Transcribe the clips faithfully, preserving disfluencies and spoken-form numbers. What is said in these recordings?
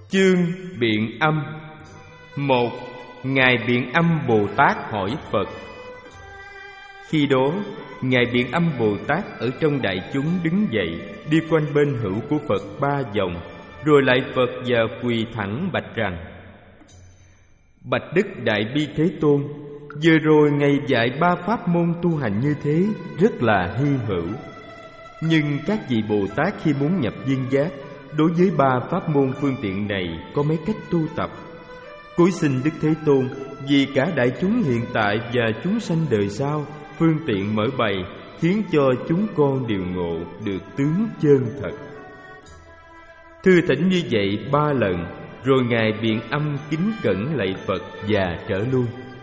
Chương Biện Âm. Một. Ngài Biện Âm Bồ Tát hỏi Phật. Khi đó, Ngài Biện Âm Bồ Tát ở trong đại chúng đứng dậy, đi quanh bên hữu của Phật ba vòng, rồi lại Phật và quỳ thẳng bạch rằng: Bạch Đức Đại Bi Thế Tôn, vừa rồi Ngài dạy ba pháp môn tu hành như thế rất là hy hữu. Nhưng các vị Bồ Tát khi muốn nhập viên giác, đối với ba pháp môn phương tiện này có mấy cách tu tập. Cúi xin Đức Thế Tôn, vì cả đại chúng hiện tại và chúng sanh đời sau, phương tiện mở bày, khiến cho chúng con đều ngộ được tướng chân thật. Thưa thỉnh như vậy ba lần, rồi Ngài Biện Âm kính cẩn lạy Phật và trở lui.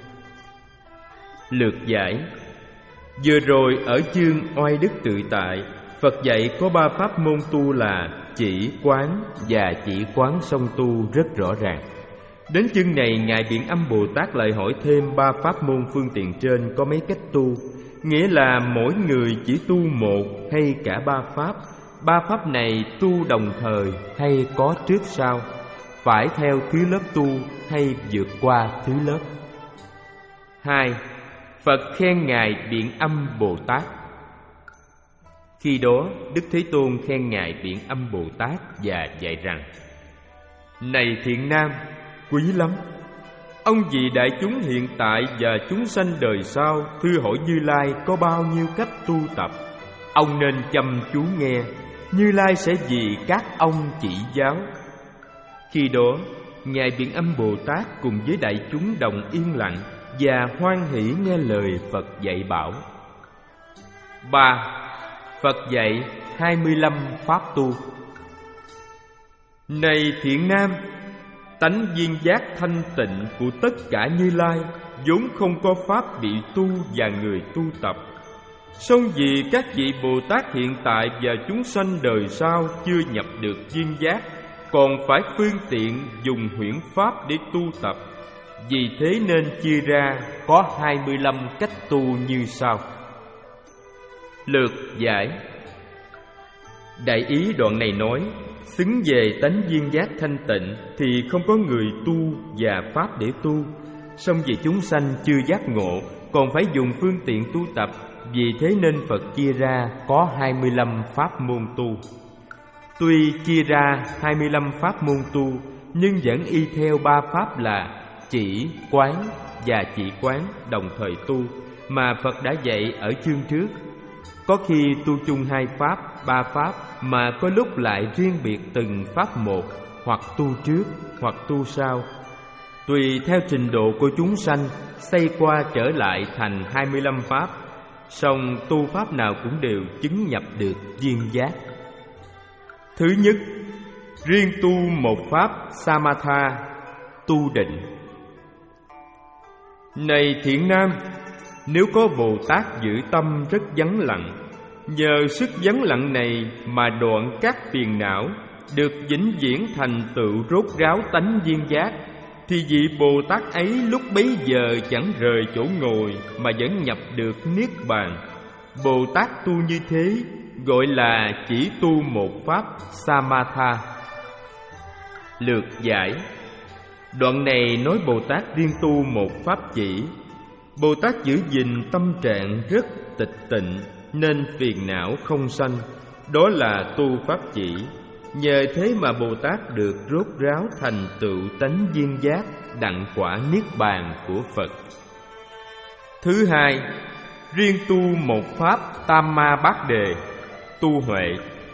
Lược giải. Vừa rồi ở chương Oai Đức Tự Tại, Phật dạy có ba pháp môn tu là chỉ, quán và chỉ quán song tu rất rõ ràng. Đến chương này, Ngài Biện Âm Bồ Tát lại hỏi thêm ba pháp môn phương tiện trên có mấy cách tu, nghĩa là mỗi người chỉ tu một hay cả ba pháp. Ba pháp này tu đồng thời hay có trước sau, phải theo thứ lớp tu hay vượt qua thứ lớp. Hai. Phật khen Ngài Biện Âm Bồ Tát. Khi đó, Đức Thế Tôn khen Ngài Biện Âm Bồ Tát và dạy rằng: Này thiện nam, quý lắm! Ông vì đại chúng hiện tại và chúng sanh đời sau, thưa hỏi Như Lai có bao nhiêu cách tu tập. Ông nên chăm chú nghe, Như Lai sẽ vì các ông chỉ giáo. Khi đó, Ngài Biện Âm Bồ Tát cùng với đại chúng đồng yên lặng và hoan hỷ nghe lời Phật dạy bảo. Ba. Phật dạy hai mươi lăm pháp tu. Này thiện nam, tánh viên giác thanh tịnh của tất cả Như Lai vốn không có pháp bị tu và người tu tập. Song vì các vị Bồ Tát hiện tại và chúng sanh đời sau chưa nhập được viên giác, còn phải phương tiện dùng huyễn pháp để tu tập. Vì thế nên chia ra có hai mươi lăm cách tu như sau. Lược giải. Đại ý đoạn này nói, xứng về tánh viên giác thanh tịnh thì không có người tu và pháp để tu. Song vì chúng sanh chưa giác ngộ, còn phải dùng phương tiện tu tập. Vì thế nên Phật chia ra có hai mươi lăm pháp môn tu. Tuy chia ra hai mươi lăm pháp môn tu, nhưng vẫn y theo ba pháp là chỉ, quán và chỉ quán đồng thời tu mà Phật đã dạy ở chương trước. Có khi tu chung hai pháp, ba pháp, mà có lúc lại riêng biệt từng pháp một, hoặc tu trước, hoặc tu sau. Tùy theo trình độ của chúng sanh, xây qua trở lại thành hai mươi lăm pháp. Song tu pháp nào cũng đều chứng nhập được viên giác. Thứ nhất, riêng tu một pháp Samatha, tu định. Này thiện nam, nếu có Bồ Tát giữ tâm rất vắng lặng, nhờ sức vắng lặng này mà đoạn các phiền não, được vĩnh viễn thành tựu rốt ráo tánh viên giác, thì vị Bồ Tát ấy lúc bấy giờ chẳng rời chỗ ngồi mà vẫn nhập được Niết Bàn. Bồ Tát tu như thế gọi là chỉ tu một pháp Samatha. Lược giải. Đoạn này nói Bồ Tát riêng tu một pháp chỉ. Bồ Tát giữ gìn tâm trạng rất tịch tịnh nên phiền não không sanh, đó là tu pháp chỉ. Nhờ thế mà Bồ Tát được rốt ráo thành tựu tánh viên giác, đặng quả Niết Bàn của Phật. Thứ hai, riêng tu một pháp Tam Ma Bát Đề, tu huệ.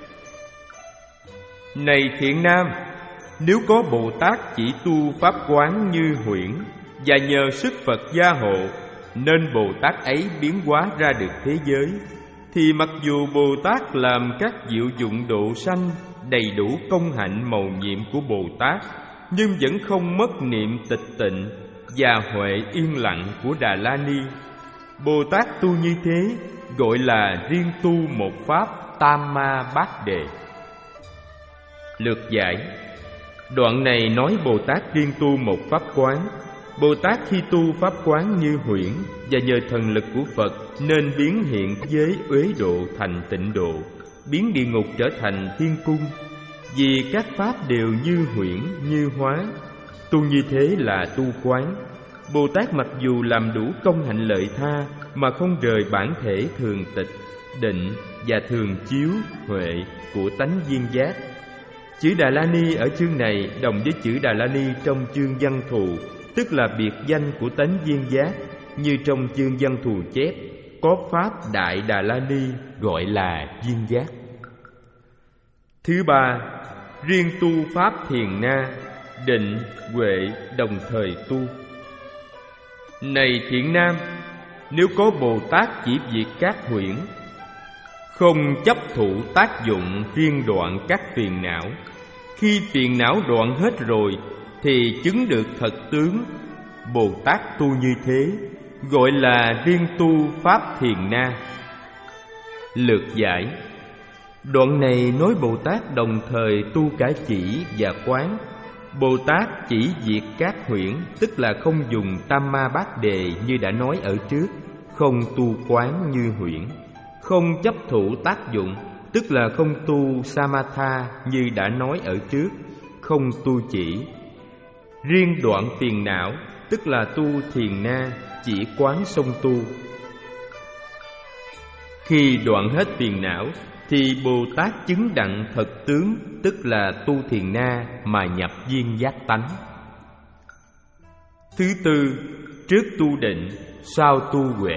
Này thiện nam, nếu có Bồ Tát chỉ tu pháp quán như huyễn, và nhờ sức Phật gia hộ, nên Bồ Tát ấy biến hóa ra được thế giới, thì mặc dù Bồ Tát làm các diệu dụng độ sanh, đầy đủ công hạnh mầu nhiệm của Bồ Tát, nhưng vẫn không mất niệm tịch tịnh và huệ yên lặng của Đà La Ni. Bồ Tát tu như thế gọi là riêng tu một pháp Tam Ma Bát Đề. Lược giải. Đoạn này nói Bồ Tát riêng tu một pháp quán. Bồ Tát khi tu pháp quán như huyễn, và nhờ thần lực của Phật nên biến hiện giới uế độ thành tịnh độ, biến địa ngục trở thành thiên cung. vì các pháp đều như huyễn như hóa. Tu như thế là tu quán. Bồ Tát mặc dù làm đủ công hạnh lợi tha mà không rời bản thể thường tịch, định và thường chiếu huệ của tánh duyên giác. Chữ Đà La Ni ở chương này đồng với chữ Đà La Ni trong chương Văn Thù, tức là biệt danh của tánh duyên giác. Như trong chương Văn Thù chép, có pháp Đại Đà La Ni gọi là duyên giác. Thứ ba, riêng tu pháp thiền na, định, huệ đồng thời tu. Này thiện nam, nếu có Bồ Tát chỉ diệt các huyễn, không chấp thụ tác dụng riêng đoạn các phiền não, khi phiền não đoạn hết rồi thì chứng được thật tướng. Bồ Tát tu như thế gọi là riêng tu pháp thiền na. Lược giải. Đoạn này nói Bồ Tát đồng thời tu cả chỉ và quán. Bồ Tát chỉ diệt các huyễn, tức là không dùng tam ma bát đề như đã nói ở trước, không tu quán như huyễn. Không chấp thụ tác dụng, tức là không tu samatha như đã nói ở trước, không tu chỉ. Riêng đoạn phiền não, tức là tu thiền na, chỉ quán song tu. Khi đoạn hết phiền não thì Bồ Tát chứng đặng thật tướng, tức là tu thiền na mà nhập viên giác tánh. Thứ tư, trước tu định, sau tu huệ.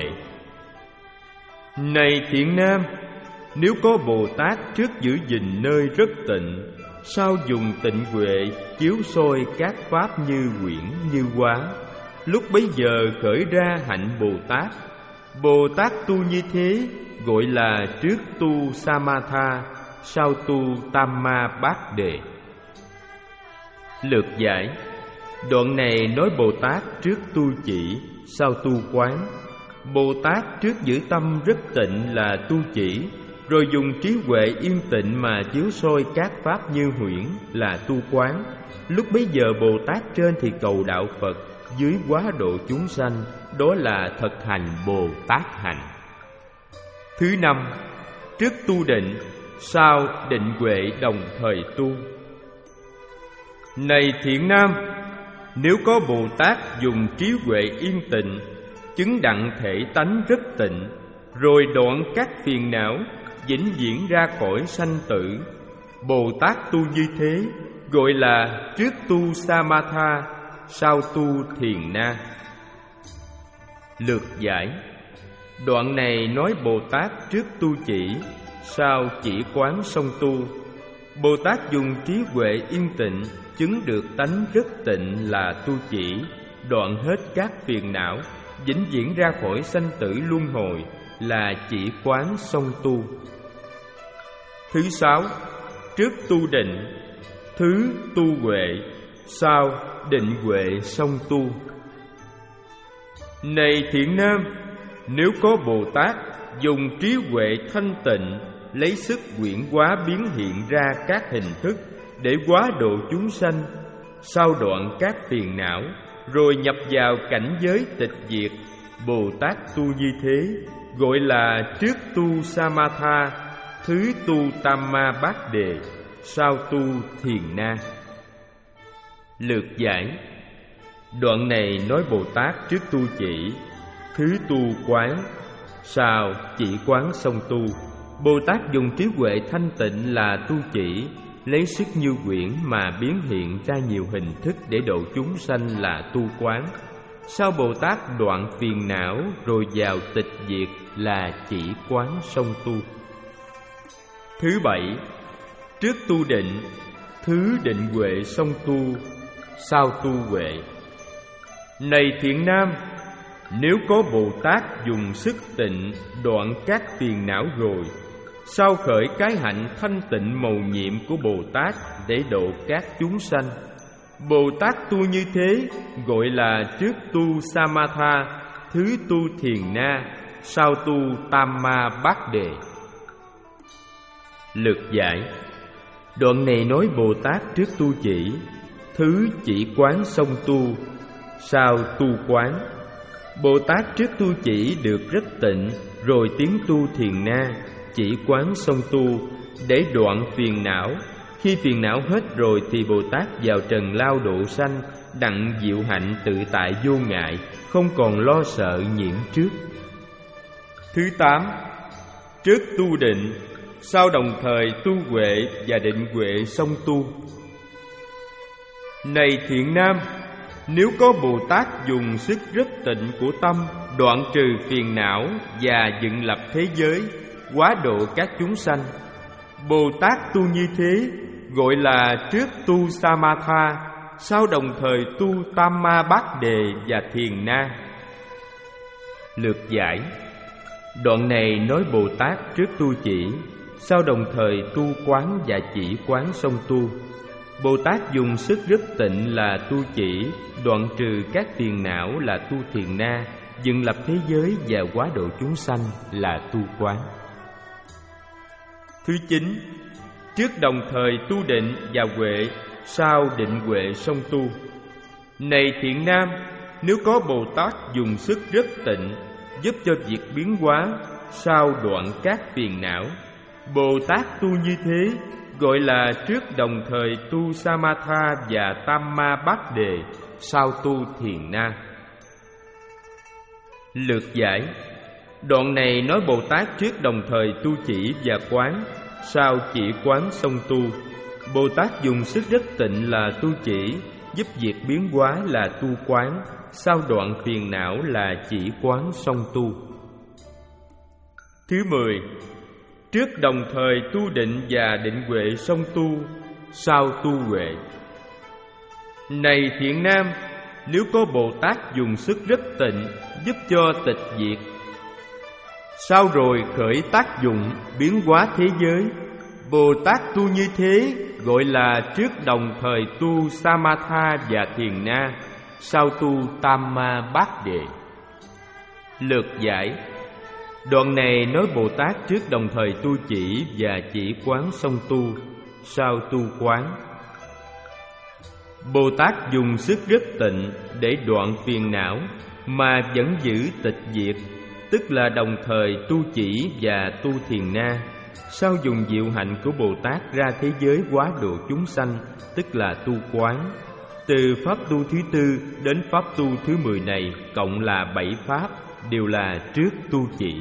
Này thiện nam, nếu có Bồ Tát trước giữ gìn nơi rất tịnh, sau dùng tịnh huệ chiếu soi các pháp như quyển như hóa, lúc bấy giờ khởi ra hạnh Bồ Tát. Bồ Tát tu như thế gọi là trước tu samatha, sau tu tam ma bát đề. Lược giải. Đoạn này nói Bồ Tát trước tu chỉ, sau tu quán. Bồ Tát trước giữ tâm rất tịnh là tu chỉ, rồi dùng trí huệ yên tịnh mà chiếu soi các pháp như huyễn là tu quán. Lúc bấy giờ Bồ Tát trên thì cầu đạo Phật, dưới hóa độ chúng sanh, đó là thực hành Bồ Tát hành. Thứ năm, trước tu định, sau định huệ đồng thời tu. Này thiện nam, nếu có Bồ Tát dùng trí huệ yên tịnh, chứng đặng thể tánh rất tịnh, rồi đoạn các phiền não, vĩnh viễn ra khỏi sanh tử. Bồ Tát tu như thế gọi là trước tu samatha, sau tu thiền na. Lược giải. Đoạn này nói Bồ Tát trước tu chỉ, sau chỉ quán song tu. Bồ Tát dùng trí huệ yên tịnh, chứng được tánh rất tịnh là tu chỉ, đoạn hết các phiền não, vĩnh viễn ra khỏi sanh tử luân hồi là chỉ quán song tu. Thứ sáu, trước tu định, thứ tu huệ, sau định huệ song tu. Này thiện nam, nếu có Bồ Tát dùng trí huệ thanh tịnh, lấy sức quyển hóa biến hiện ra các hình thức để hóa độ chúng sanh, sau đoạn các phiền não, rồi nhập vào cảnh giới tịch diệt, Bồ Tát tu như thế gọi là trước tu samatha, thứ tu tam ma bát đề, sau tu thiền na. Lược giải. Đoạn này nói Bồ Tát trước tu chỉ, thứ tu quán, sau chỉ quán song tu. Bồ Tát dùng trí huệ thanh tịnh là tu chỉ, lấy sức như quyển mà biến hiện ra nhiều hình thức để độ chúng sanh là tu quán. Sau Bồ Tát đoạn phiền não rồi vào tịch diệt là chỉ quán song tu. Thứ bảy, trước tu định, thứ định huệ song tu, sau tu huệ. Này thiện nam, nếu có Bồ Tát dùng sức tịnh đoạn các phiền não rồi, sau khởi cái hạnh thanh tịnh mầu nhiệm của Bồ Tát để độ các chúng sanh, Bồ Tát tu như thế gọi là trước tu samatha, thứ tu thiền na, sau tu tam ma bát đề. Lược giải. Đoạn này nói Bồ Tát trước tu chỉ, thứ chỉ quán song tu, sau tu quán. Bồ Tát trước tu chỉ được rất tịnh, rồi tiến tu thiền na, chỉ quán song tu để đoạn phiền não. Khi phiền não hết rồi thì Bồ Tát vào trần lao độ sanh, đặng diệu hạnh tự tại vô ngại, không còn lo sợ nhiễm trước. Thứ tám, trước tu định, sau đồng thời tu huệ và định huệ song tu. Này thiện nam, nếu có Bồ Tát dùng sức rất tịnh của tâm, đoạn trừ phiền não và dựng lập thế giới, hóa độ các chúng sanh, Bồ Tát tu như thế gọi là trước tu Samatha, sau đồng thời tu Tamma Bát Đề và Thiền Na. Lược giải: đoạn này nói Bồ Tát trước tu chỉ, sau đồng thời tu quán và chỉ quán song tu. Bồ Tát dùng sức rất tịnh là tu chỉ, đoạn trừ các phiền não là tu Thiền Na, dựng lập thế giới và hóa độ chúng sanh là tu quán. Thứ chín, trước đồng thời tu định và huệ, sau định huệ song tu. Này thiện nam, nếu có Bồ Tát dùng sức rất tịnh, giúp cho việc biến hóa, sau đoạn các phiền não, Bồ Tát tu như thế gọi là trước đồng thời tu Samatha và Tamma Bát Đề, sau tu Thiền Na. Lược giải: đoạn này nói Bồ Tát trước đồng thời tu chỉ và quán, sau chỉ quán song tu. Bồ Tát dùng sức rất tịnh là tu chỉ, giúp việc biến hóa là tu quán, sau đoạn phiền não là chỉ quán song tu. Thứ mười, trước đồng thời tu định và định huệ song tu, sau tu huệ. Này thiện nam, nếu có Bồ Tát dùng sức rất tịnh, giúp cho tịch diệt, sau rồi khởi tác dụng biến hóa thế giới, Bồ Tát tu như thế gọi là trước đồng thời tu Samatha và Thiền Na, sau tu Tamma Bát Đề. Lược giải: đoạn này nói Bồ Tát trước đồng thời tu chỉ và chỉ quán song tu, sau tu quán. Bồ Tát dùng sức rất tịnh để đoạn phiền não mà vẫn giữ tịch diệt, tức là đồng thời tu chỉ và tu Thiền Na, sau dùng diệu hạnh của Bồ Tát ra thế giới hóa độ chúng sanh, tức là tu quán. Từ pháp tu thứ tư đến pháp tu thứ mười này cộng là bảy pháp, đều là trước tu chỉ.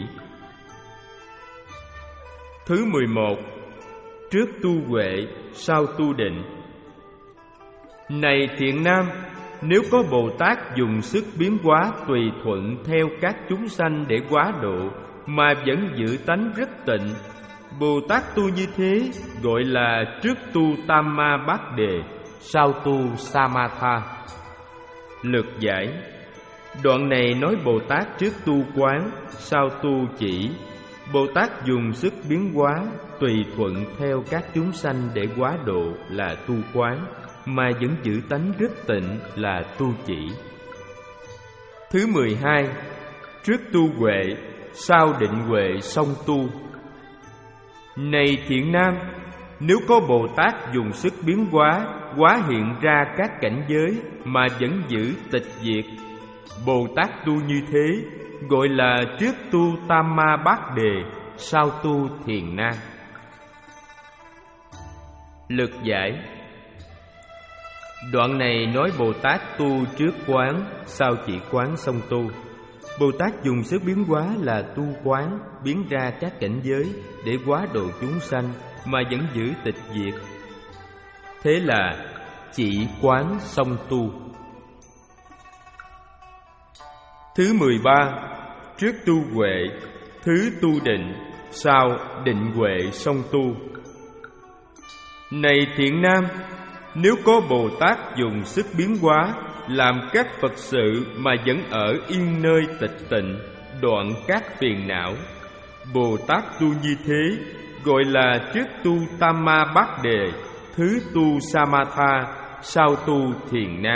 Thứ mười một, trước tu huệ, sau tu định. Này thiện nam, nếu có Bồ Tát dùng sức biến hóa tùy thuận theo các chúng sanh để hóa độ, mà vẫn giữ tánh rất tịnh, Bồ Tát tu như thế gọi là trước tu Tamma Bát Đề, sau tu Samatha. Lược giải: đoạn này nói Bồ Tát trước tu quán, sau tu chỉ. Bồ Tát dùng sức biến hóa tùy thuận theo các chúng sanh để hóa độ là tu quán, mà vẫn giữ tánh rất tịnh là tu chỉ. Thứ mười hai, trước tu huệ, sau định huệ song tu. Này thiện nam, nếu có Bồ Tát dùng sức biến hóa, hóa hiện ra các cảnh giới mà vẫn giữ tịch diệt, Bồ Tát tu như thế gọi là trước tu Tamma Bát Đề, sau tu Thiền Na. Lược giải: đoạn này nói Bồ Tát tu trước quán, sau chỉ quán song tu. Bồ Tát dùng sức biến hóa là tu quán, biến ra các cảnh giới để hóa độ chúng sanh mà vẫn giữ tịch diệt. Thế là chỉ quán song tu. Thứ mười ba, trước tu huệ, thứ tu định, sau định huệ song tu. Này thiện nam, nếu có Bồ Tát dùng sức biến hóa, làm các Phật sự mà vẫn ở yên nơi tịch tịnh, đoạn các phiền não, Bồ Tát tu như thế gọi là trước tu Tamma Bát Đề, thứ tu Samatha, sau tu Thiền Na.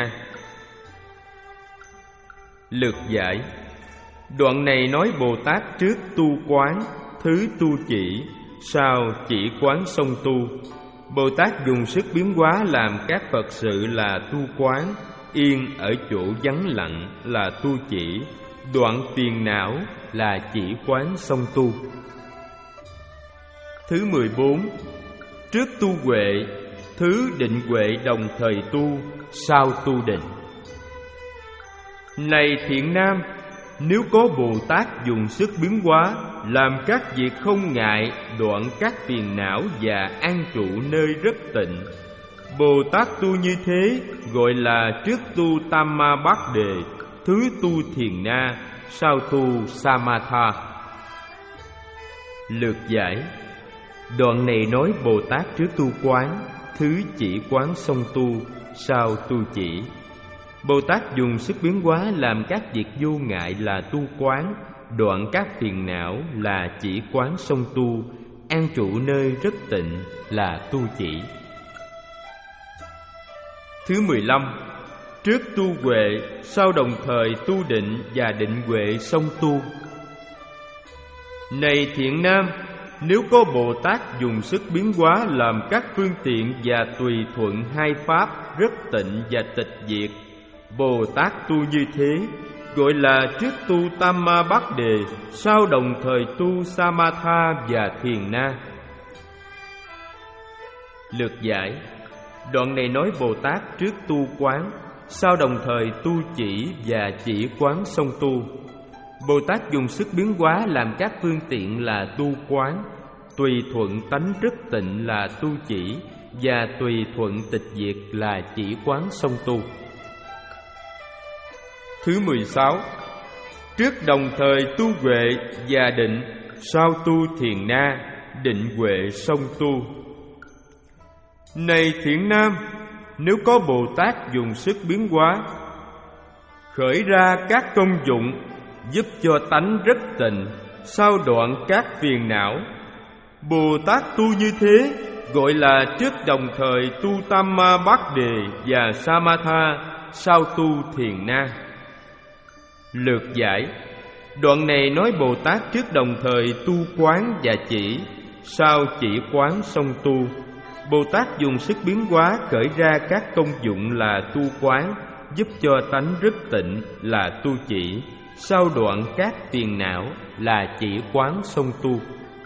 Lược giải: đoạn này nói Bồ Tát trước tu quán, thứ tu chỉ, sau chỉ quán song tu. Bồ Tát dùng sức biến hóa làm các Phật sự là tu quán, yên ở chỗ vắng lặng là tu chỉ, đoạn phiền não là chỉ quán song tu. Thứ mười bốn, trước tu huệ, thứ định huệ đồng thời tu, sao tu định. Này thiện nam, nếu có Bồ Tát dùng sức biến hóa, làm các việc không ngại, đoạn các phiền não và an trụ nơi rất tịnh, Bồ Tát tu như thế gọi là trước tu Tam Ma Bát Đề, thứ tu Thiền Na, sau tu Samatha. Lược giải. Đoạn này nói Bồ Tát trước tu quán, thứ chỉ quán xong tu, sau tu chỉ. Bồ Tát dùng sức biến hóa làm các việc vô ngại là tu quán, đoạn các phiền não là chỉ quán xong tu, an trụ nơi rất tịnh là tu chỉ. Thứ mười lăm. Trước tu huệ, sau đồng thời tu định và định huệ xong tu. Này thiện nam, nếu có Bồ Tát dùng sức biến hóa làm các phương tiện và tùy thuận hai pháp rất tịnh và tịch diệt, Bồ Tát tu như thế gọi là trước tu Tam Ma Bát Đề, sau đồng thời tu Samatha và Thiền Na. Lược giải. Đoạn này nói Bồ Tát trước tu quán, sau đồng thời tu chỉ và chỉ quán xong tu. Bồ Tát dùng sức biến hóa làm các phương tiện là tu quán, tùy thuận tánh rất tịnh là tu chỉ, và tùy thuận tịch diệt là chỉ quán xong tu. Thứ mười sáu. Trước đồng thời tu huệ và định, sau tu Thiền Na, định huệ xong tu. Này thiện nam, nếu có Bồ Tát dùng sức biến hóa, khởi ra các công dụng giúp cho tánh rất tịnh, sau đoạn các phiền não, Bồ Tát tu như thế gọi là trước đồng thời tu Tam Ma Bát Đề và Samatha, sau tu Thiền Na. Lược giải. Đoạn này nói Bồ Tát trước đồng thời tu quán và chỉ, sau chỉ quán xong tu. Bồ Tát dùng sức biến hóa khởi ra các công dụng là tu quán, giúp cho tánh rất tịnh là tu chỉ, sau đoạn các phiền não là chỉ quán xong tu.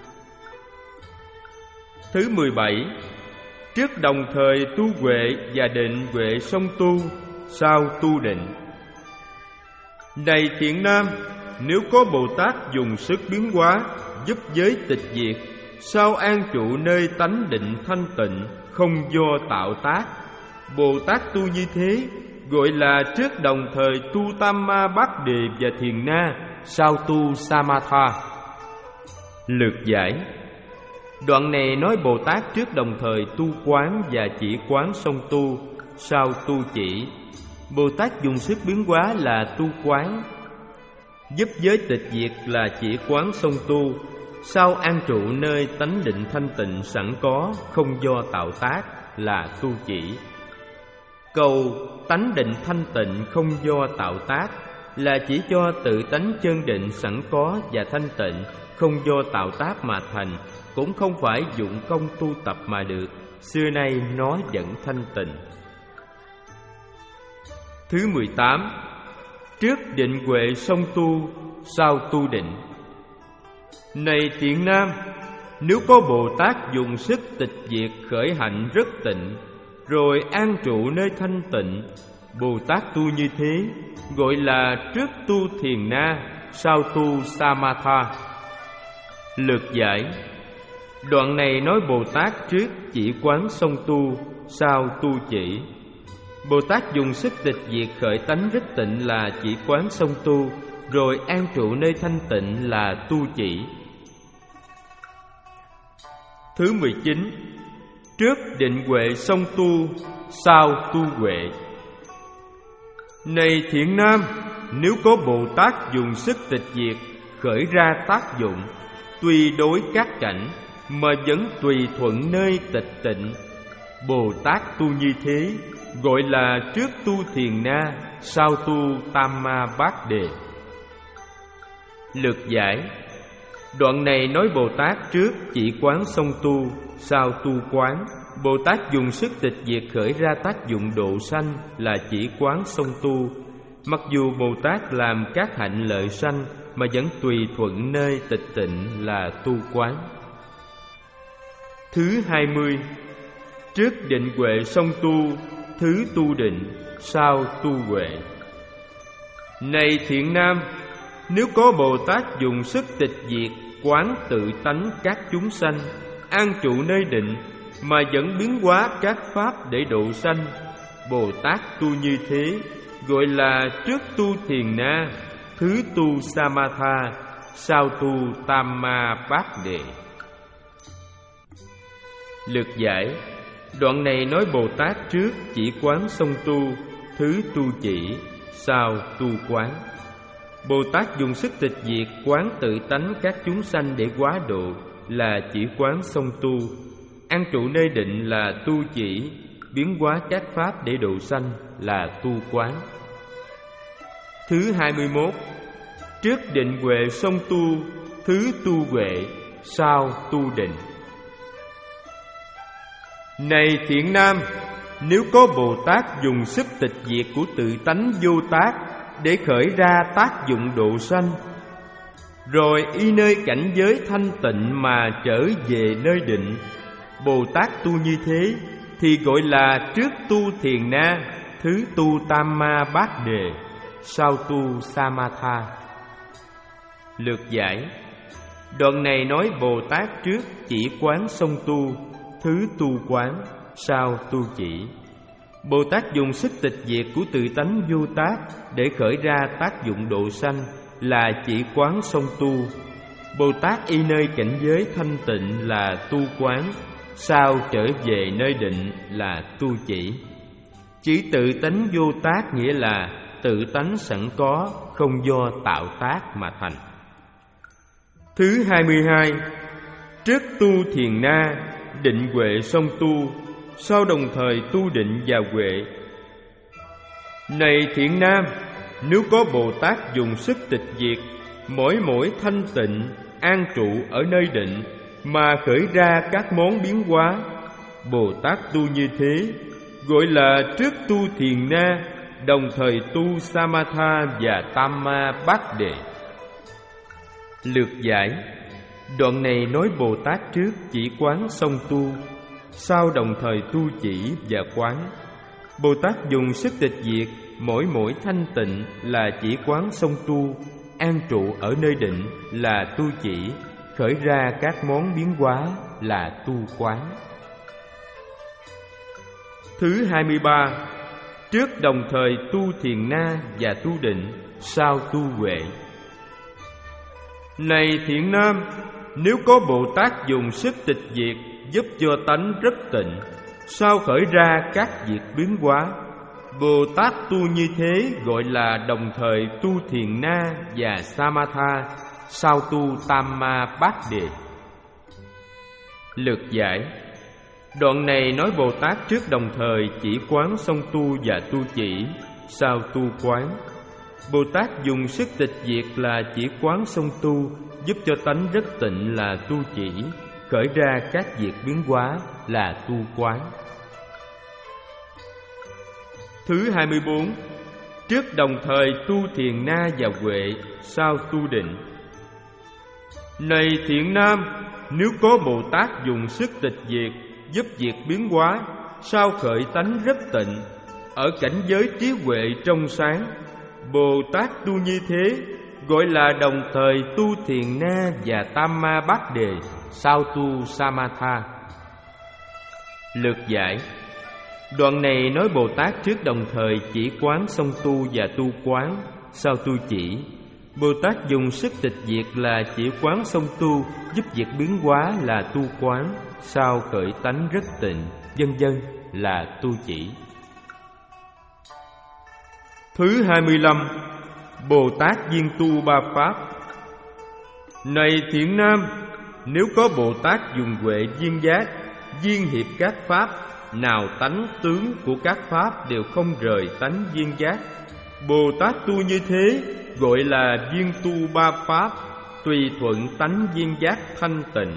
Thứ mười bảy. Trước đồng thời tu huệ và định huệ xong tu, sau tu định. Này thiện nam, nếu có Bồ Tát dùng sức biến hóa giúp giới tịch diệt, sau an trụ nơi tánh định thanh tịnh, không do tạo tác, Bồ Tát tu như thế gọi là trước đồng thời tu Tam Ma Bát Đề và Thiền Na, sau tu Samatha. Lược giải. Đoạn này nói Bồ Tát trước đồng thời tu quán và chỉ quán xong tu, sau tu chỉ. Bồ Tát dùng sức biến hóa là tu quán, giúp giới tịch diệt là chỉ quán xong tu, sau an trụ nơi tánh định thanh tịnh sẵn có, không do tạo tác là tu chỉ. Câu tánh định thanh tịnh không do tạo tác là chỉ cho tự tánh chân định sẵn có và thanh tịnh, không do tạo tác mà thành, cũng không phải dụng công tu tập mà được, xưa nay nó vẫn thanh tịnh. Thứ mười tám. Trước định huệ xong tu, sau tu định. Này thiện nam, nếu có Bồ Tát dùng sức tịch diệt khởi hạnh rất tịnh, rồi an trụ nơi thanh tịnh, Bồ Tát tu như thế gọi là trước tu Thiền Na, sau tu Samatha. Lược giải. Đoạn này nói Bồ Tát trước chỉ quán xong tu, sau tu chỉ. Bồ Tát dùng sức tịch diệt khởi tánh rất tịnh là chỉ quán xong tu, rồi an trụ nơi thanh tịnh là tu chỉ. Thứ mười chín. Trước định huệ xong tu, sau tu huệ. Này thiện nam, nếu có Bồ Tát dùng sức tịch diệt khởi ra tác dụng, tùy đối các cảnh mà vẫn tùy thuận nơi tịch tịnh, Bồ Tát tu như thế gọi là trước tu Thiền Na, sau tu Tam Ma Bát Đề. Lược giải. Đoạn này nói Bồ Tát trước chỉ quán xong tu, sau tu quán. Bồ Tát dùng sức tịch diệt khởi ra tác dụng độ sanh là chỉ quán xong tu. Mặc dù Bồ Tát làm các hạnh lợi sanh mà vẫn tùy thuận nơi tịch tịnh là tu quán. Thứ hai mươi. Trước định huệ song tu, thứ tu định, sau tu huệ. Này thiện nam, nếu có Bồ Tát dùng sức tịch diệt, quán tự tánh các chúng sanh, an trụ nơi định, mà vẫn biến hóa các pháp để độ sanh, Bồ Tát tu như thế gọi là trước tu thiền na, thứ tu samatha, sau tu tam ma bát đề. Lược giải. Đoạn này nói Bồ Tát trước chỉ quán song tu, thứ tu chỉ, sau tu quán. Bồ Tát dùng sức tịch diệt, quán tự tánh các chúng sanh để hóa độ là chỉ quán song tu, an trụ nơi định là tu chỉ, biến hóa các pháp để độ sanh là tu quán. Thứ hai mươi mốt. Trước định huệ song tu, thứ tu huệ, sau tu định. Này thiện nam, nếu có Bồ Tát dùng sức tịch diệt của tự tánh vô tác để khởi ra tác dụng độ sanh, rồi y nơi cảnh giới thanh tịnh mà trở về nơi định, Bồ Tát tu như thế thì gọi là trước tu thiền na, thứ tu tam ma bát đề, sau tu samatha. Lược giải. Đoạn này nói Bồ Tát trước chỉ quán song tu, thứ tu quán, sau tu chỉ. Bồ Tát dùng sức tịch diệt của tự tánh vô tác để khởi ra tác dụng độ sanh là chỉ quán song tu. Bồ Tát y nơi cảnh giới thanh tịnh là tu quán, sau trở về nơi định là tu chỉ. Chỉ tự tánh vô tác nghĩa là tự tánh sẵn có, không do tạo tác mà thành. Thứ hai mươi hai. Trước tu thiền na, định huệ song tu, sau đồng thời tu định và huệ. Này thiện nam, nếu có Bồ Tát dùng sức tịch diệt, mỗi mỗi thanh tịnh, an trụ ở nơi định, mà khởi ra các món biến hóa, Bồ Tát tu như thế gọi là trước tu thiền na, đồng thời tu samatha và tam ma bát đề. Lược giải. Đoạn này nói Bồ Tát trước chỉ quán song tu, sau đồng thời tu chỉ và quán. Bồ Tát dùng sức tịch diệt, mỗi mỗi thanh tịnh là chỉ quán song tu, an trụ ở nơi định là tu chỉ, khởi ra các món biến hóa là tu quán. Thứ hai mươi ba. Trước đồng thời tu thiền na và tu định, sau tu huệ. Này thiện nam, nếu có Bồ Tát dùng sức tịch diệt giúp cho tánh rất tịnh, sau khởi ra các việc biến hóa, Bồ Tát tu như thế gọi là đồng thời tu thiền na và samatha, sau tu tam ma bát đề. Lược giải. Đoạn này nói Bồ Tát trước đồng thời chỉ quán song tu và tu chỉ, sau tu quán. Bồ Tát dùng sức tịch diệt là chỉ quán song tu, giúp cho tánh rất tịnh là tu chỉ, khởi ra các việc biến hóa là tu quán. Thứ hai mươi bốn. Trước đồng thời tu thiền na và huệ, sau tu định. Này thiện nam, nếu có Bồ Tát dùng sức tịch diệt giúp việc biến hóa, sau khởi tánh rất tịnh, ở cảnh giới trí huệ trong sáng, Bồ Tát tu như thế gọi là đồng thời tu thiền na và tam ma bát đề, sau tu samatha. Lược giải. Đoạn này nói Bồ Tát trước đồng thời chỉ quán song tu và tu quán, sau tu chỉ. Bồ Tát dùng sức tịch diệt là chỉ quán song tu, giúp việc biến hóa là tu quán, sau khởi tánh rất tịnh, vân vân là tu chỉ. Thứ hai mươi lăm. Bồ Tát viên tu ba pháp. Này thiện nam, nếu có Bồ Tát dùng huệ viên giác, viên hiệp các pháp, nào tánh tướng của các pháp đều không rời tánh viên giác, Bồ Tát tu như thế gọi là viên tu ba pháp, tùy thuận tánh viên giác thanh tịnh.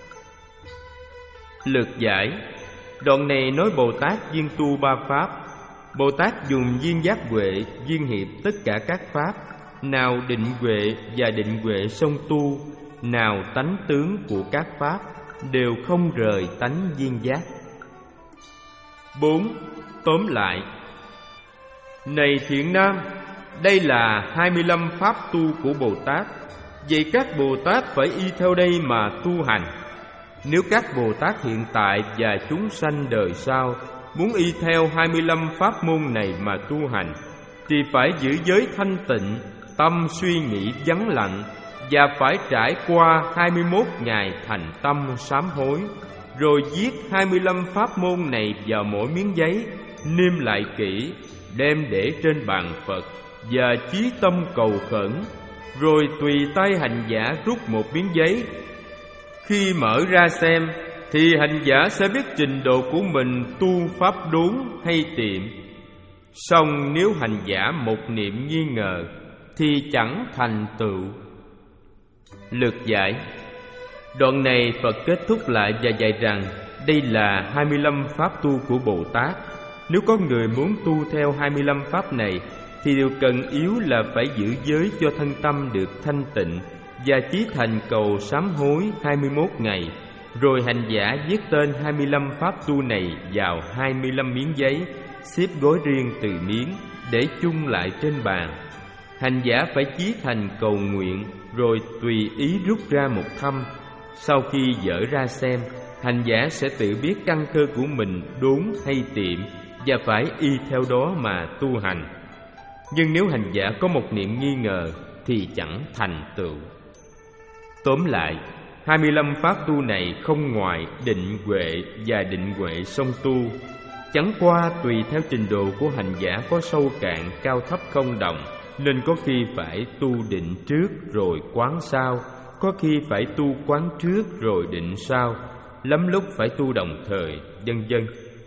Lược giải. Đoạn này nói Bồ Tát viên tu ba pháp. Bồ Tát dùng viên giác huệ viên hiệp tất cả các pháp, nào định huệ và định huệ song tu, nào tánh tướng của các pháp đều không rời tánh viên giác. Bốn. Tóm lại. Này thiện nam, đây là hai mươi lăm pháp tu của Bồ Tát. Vậy các Bồ Tát phải y theo đây mà tu hành. Nếu các Bồ Tát hiện tại và chúng sanh đời sau muốn y theo hai mươi lăm pháp môn này mà tu hành, thì phải giữ giới thanh tịnh, tâm suy nghĩ vắng lặng, và phải trải qua hai mươi mốt ngày thành tâm sám hối, rồi viết hai mươi lăm pháp môn này vào mỗi miếng giấy, niêm lại kỹ, đem để trên bàn Phật và chí tâm cầu khẩn, rồi tùy tay hành giả rút một miếng giấy. Khi mở ra xem thì hành giả sẽ biết trình độ của mình tu pháp đốn hay tiệm. Song nếu hành giả một niệm nghi ngờ thì chẳng thành tựu. Lược giải. Đoạn này Phật kết thúc lại và dạy rằng đây là hai mươi lăm pháp tu của Bồ Tát. Nếu có người muốn tu theo hai mươi lăm pháp này thì điều cần yếu là phải giữ giới cho thân tâm được thanh tịnh và chí thành cầu sám hối hai mươi mốt ngày. Rồi hành giả viết tên hai mươi lăm pháp tu này vào hai mươi lăm miếng giấy, xếp gói riêng từ miếng để chung lại trên bàn. Hành giả phải chí thành cầu nguyện, rồi tùy ý rút ra một thăm. Sau khi dở ra xem, hành giả sẽ tự biết căn cơ của mình đốn hay tiệm, và phải y theo đó mà tu hành. Nhưng nếu hành giả có một niệm nghi ngờ thì chẳng thành tựu. Tóm lại, hai mươi lăm pháp tu này không ngoài định huệ và định huệ song tu. Chẳng qua tùy theo trình độ của hành giả có sâu cạn, cao thấp không đồng, nên có khi phải tu định trước rồi quán sau, có khi phải tu quán trước rồi định sau, lắm lúc phải tu đồng thời, vân vân.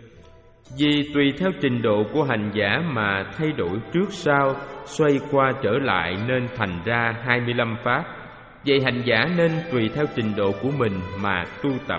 Vì tùy theo trình độ của hành giả mà thay đổi trước sau, xoay qua trở lại nên thành ra hai mươi lăm pháp. Vậy hành giả nên tùy theo trình độ của mình mà tu tập.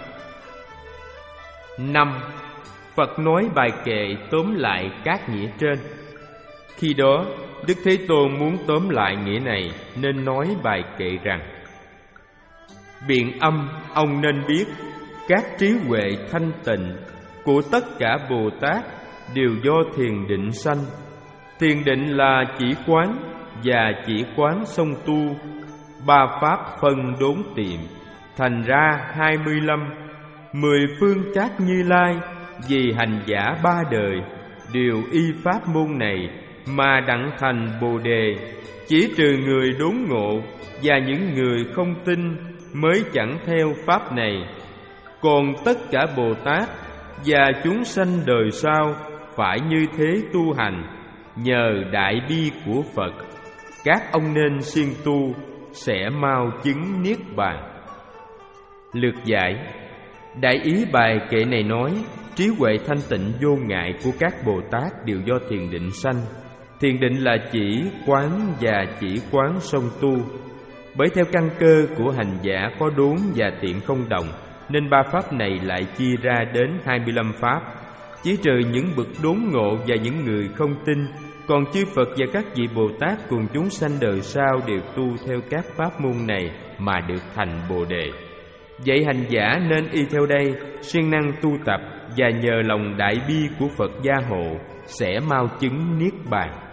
Năm. Phật nói bài kệ tóm lại các nghĩa trên. Khi đó, Đức Thế Tôn muốn tóm lại nghĩa này nên nói bài kệ rằng: Biện âm ông nên biết, các trí huệ thanh tịnh của tất cả Bồ Tát đều do thiền định sanh. Thiền định là chỉ quán, và chỉ quán song tu. Ba pháp phân đốn tiệm, thành ra hai mươi lăm. Mười phương chát Như Lai, vì hành giả ba đời đều y pháp môn này mà đặng thành Bồ Đề. Chỉ trừ người đốn ngộ và những người không tin mới chẳng theo pháp này. Còn tất cả Bồ Tát và chúng sanh đời sau phải như thế tu hành, nhờ đại bi của Phật. Các ông nên siêng tu, sẽ mau chứng niết bàn. Lược giải. Đại ý bài kệ này nói, trí huệ thanh tịnh vô ngại của các Bồ Tát đều do thiền định sanh. Thiền định là chỉ quán và chỉ quán song tu. Bởi theo căn cơ của hành giả có đốn và tiệm không đồng, nên ba pháp này lại chia ra đến hai mươi lăm pháp. Chỉ trừ những bậc đốn ngộ và những người không tin, còn chư Phật và các vị Bồ Tát cùng chúng sanh đời sau đều tu theo các pháp môn này mà được thành Bồ Đề. Vậy hành giả nên y theo đây, siêng năng tu tập, và nhờ lòng đại bi của Phật gia hộ sẽ mau chứng niết bàn.